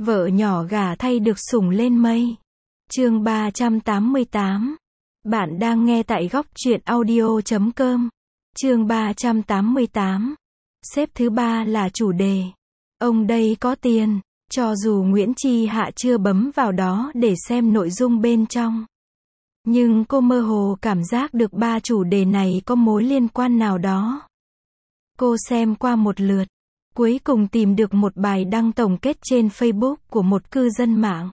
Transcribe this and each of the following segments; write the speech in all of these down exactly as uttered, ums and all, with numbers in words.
Vợ nhỏ gả thay được sủng lên mây. Chương ba trăm tám mươi tám. Bạn đang nghe tại góc truyện audio chấm com. Chương ba trăm tám mươi tám. Xếp thứ ba là chủ đề. Ông đây có tiền. Cho dù Nguyễn Chi Hạ chưa bấm vào đó để xem nội dung bên trong, nhưng cô mơ hồ cảm giác được ba chủ đề này có mối liên quan nào đó. Cô xem qua một lượt, cuối cùng tìm được một bài đăng tổng kết trên Facebook của một cư dân mạng.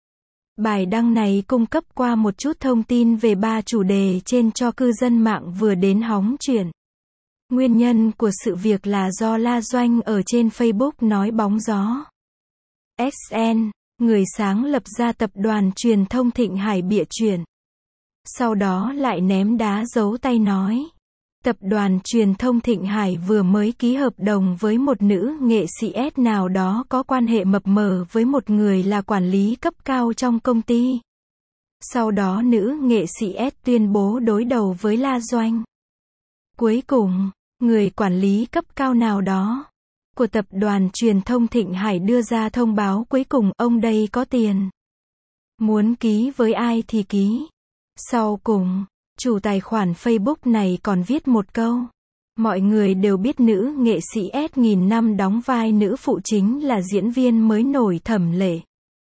Bài đăng này cung cấp qua một chút thông tin về ba chủ đề trên cho cư dân mạng vừa đến hóng chuyện. Nguyên nhân của sự việc là do La Doanh ở trên Facebook nói bóng gió. ét en, người sáng lập ra tập đoàn truyền thông Thịnh Hải bịa chuyện. Sau đó lại ném đá giấu tay nói. Tập đoàn truyền thông Thịnh Hải vừa mới ký hợp đồng với một nữ nghệ sĩ S nào đó có quan hệ mập mờ với một người là quản lý cấp cao trong công ty. Sau đó nữ nghệ sĩ S tuyên bố đối đầu với La Doanh. Cuối cùng, người quản lý cấp cao nào đó của tập đoàn truyền thông Thịnh Hải đưa ra thông báo cuối cùng, ông đây có tiền. Muốn ký với ai thì ký. Sau cùng, chủ tài khoản Facebook này còn viết một câu. Mọi người đều biết nữ nghệ sĩ S nghìn năm đóng vai nữ phụ chính là diễn viên mới nổi Thẩm Lệ.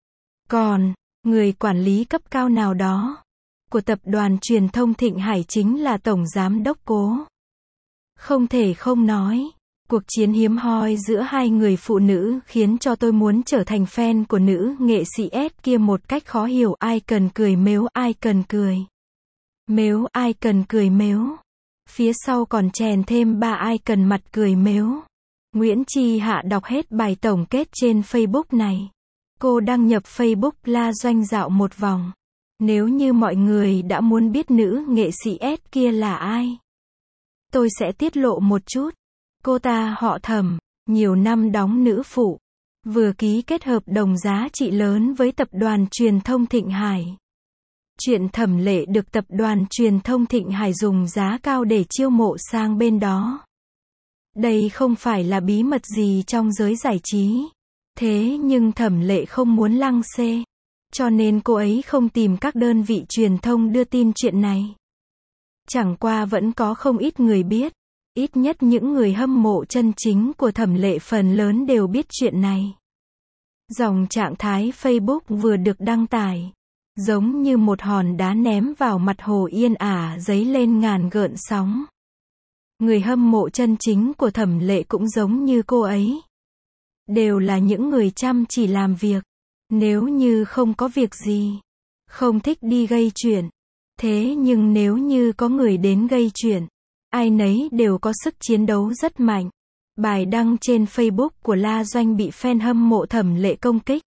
Còn, người quản lý cấp cao nào đó của tập đoàn truyền thông Thịnh Hải chính là tổng giám đốc Cố. Không thể không nói, cuộc chiến hiếm hoi giữa hai người phụ nữ khiến cho tôi muốn trở thành fan của nữ nghệ sĩ S kia một cách khó hiểu. Ai cần cười mếu, ai cần cười mếu, ai cần cười mếu. Phía sau còn chèn thêm ba ai cần mặt cười mếu. Nguyễn Chi Hạ đọc hết bài tổng kết trên Facebook này. Cô đăng nhập Facebook La Doanh dạo một vòng. Nếu như mọi người đã muốn biết nữ nghệ sĩ S kia là ai, tôi sẽ tiết lộ một chút. Cô ta họ Thẩm, nhiều năm đóng nữ phụ, vừa ký kết hợp đồng giá trị lớn với tập đoàn truyền thông Thịnh Hải. Chuyện Thẩm Lệ được tập đoàn truyền thông Thịnh Hải dùng giá cao để chiêu mộ sang bên đó. Đây không phải là bí mật gì trong giới giải trí. Thế nhưng Thẩm Lệ không muốn lăng xê, cho nên cô ấy không tìm các đơn vị truyền thông đưa tin chuyện này. Chẳng qua vẫn có không ít người biết. Ít nhất những người hâm mộ chân chính của Thẩm Lệ phần lớn đều biết chuyện này. Dòng trạng thái Facebook vừa được đăng tải, giống như một hòn đá ném vào mặt hồ yên ả dấy lên ngàn gợn sóng. Người hâm mộ chân chính của Thẩm Lệ cũng giống như cô ấy. Đều là những người chăm chỉ làm việc. Nếu như không có việc gì, không thích đi gây chuyện. Thế nhưng nếu như có người đến gây chuyện, ai nấy đều có sức chiến đấu rất mạnh. Bài đăng trên Facebook của La Doanh bị fan hâm mộ Thẩm Lệ công kích.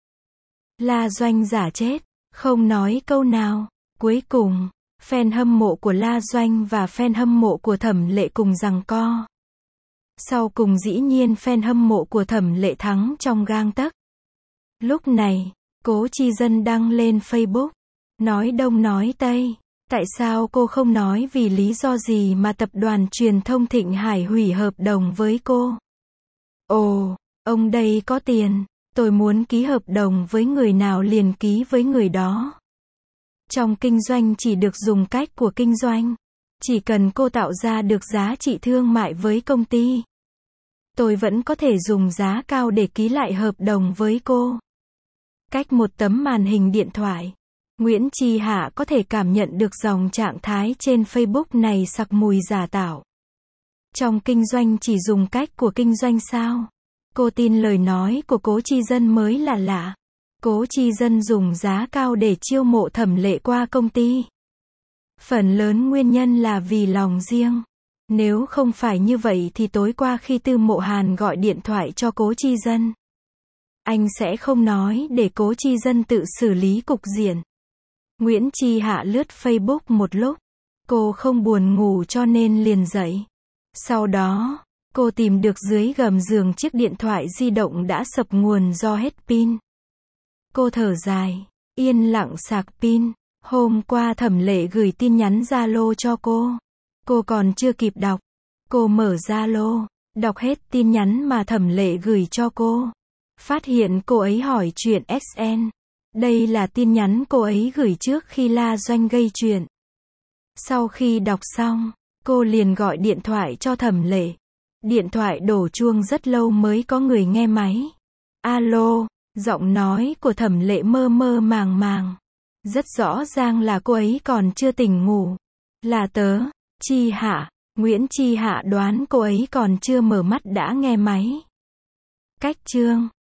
La Doanh giả chết, không nói câu nào. Cuối cùng, fan hâm mộ của La Doanh và fan hâm mộ của Thẩm Lệ cùng giằng co. Sau cùng dĩ nhiên fan hâm mộ của Thẩm Lệ thắng trong gang tấc. Lúc này, Cố Chi Dân đăng lên Facebook, nói đông nói tây. Tại sao cô không nói vì lý do gì mà tập đoàn truyền thông Thịnh Hải hủy hợp đồng với cô? Ồ, ông đây có tiền. Tôi muốn ký hợp đồng với người nào liền ký với người đó. Trong kinh doanh chỉ được dùng cách của kinh doanh. Chỉ cần cô tạo ra được giá trị thương mại với công ty, tôi vẫn có thể dùng giá cao để ký lại hợp đồng với cô. Cách một tấm màn hình điện thoại, Nguyễn Chi Hạ có thể cảm nhận được dòng trạng thái trên Facebook này sặc mùi giả tạo. Trong kinh doanh chỉ dùng cách của kinh doanh sao? Cô tin lời nói của Cố Chi Dân mới là lạ. Cố Chi Dân dùng giá cao để chiêu mộ Thẩm Lệ qua công ty. Phần lớn nguyên nhân là vì lòng riêng. Nếu không phải như vậy thì tối qua khi Tư Mộ Hàn gọi điện thoại cho Cố Chi Dân, anh sẽ không nói để Cố Chi Dân tự xử lý cục diện. Nguyễn Chi Hạ lướt Facebook một lúc. Cô không buồn ngủ cho nên liền dậy. Sau đó, cô tìm được dưới gầm giường chiếc điện thoại di động đã sập nguồn do hết pin. Cô thở dài, yên lặng sạc pin. Hôm qua Thẩm Lệ gửi tin nhắn Zalo cho cô. Cô còn chưa kịp đọc. Cô mở Zalo, đọc hết tin nhắn mà Thẩm Lệ gửi cho cô. Phát hiện cô ấy hỏi chuyện ét en. Đây là tin nhắn cô ấy gửi trước khi La Doanh gây chuyện. Sau khi đọc xong, cô liền gọi điện thoại cho Thẩm Lệ. Điện thoại đổ chuông rất lâu mới có người nghe máy. Alo, giọng nói của Thẩm Lệ mơ mơ màng màng. Rất rõ ràng là cô ấy còn chưa tỉnh ngủ. Là tớ, Chi Hạ. Nguyễn Chi Hạ đoán cô ấy còn chưa mở mắt đã nghe máy. Cách chương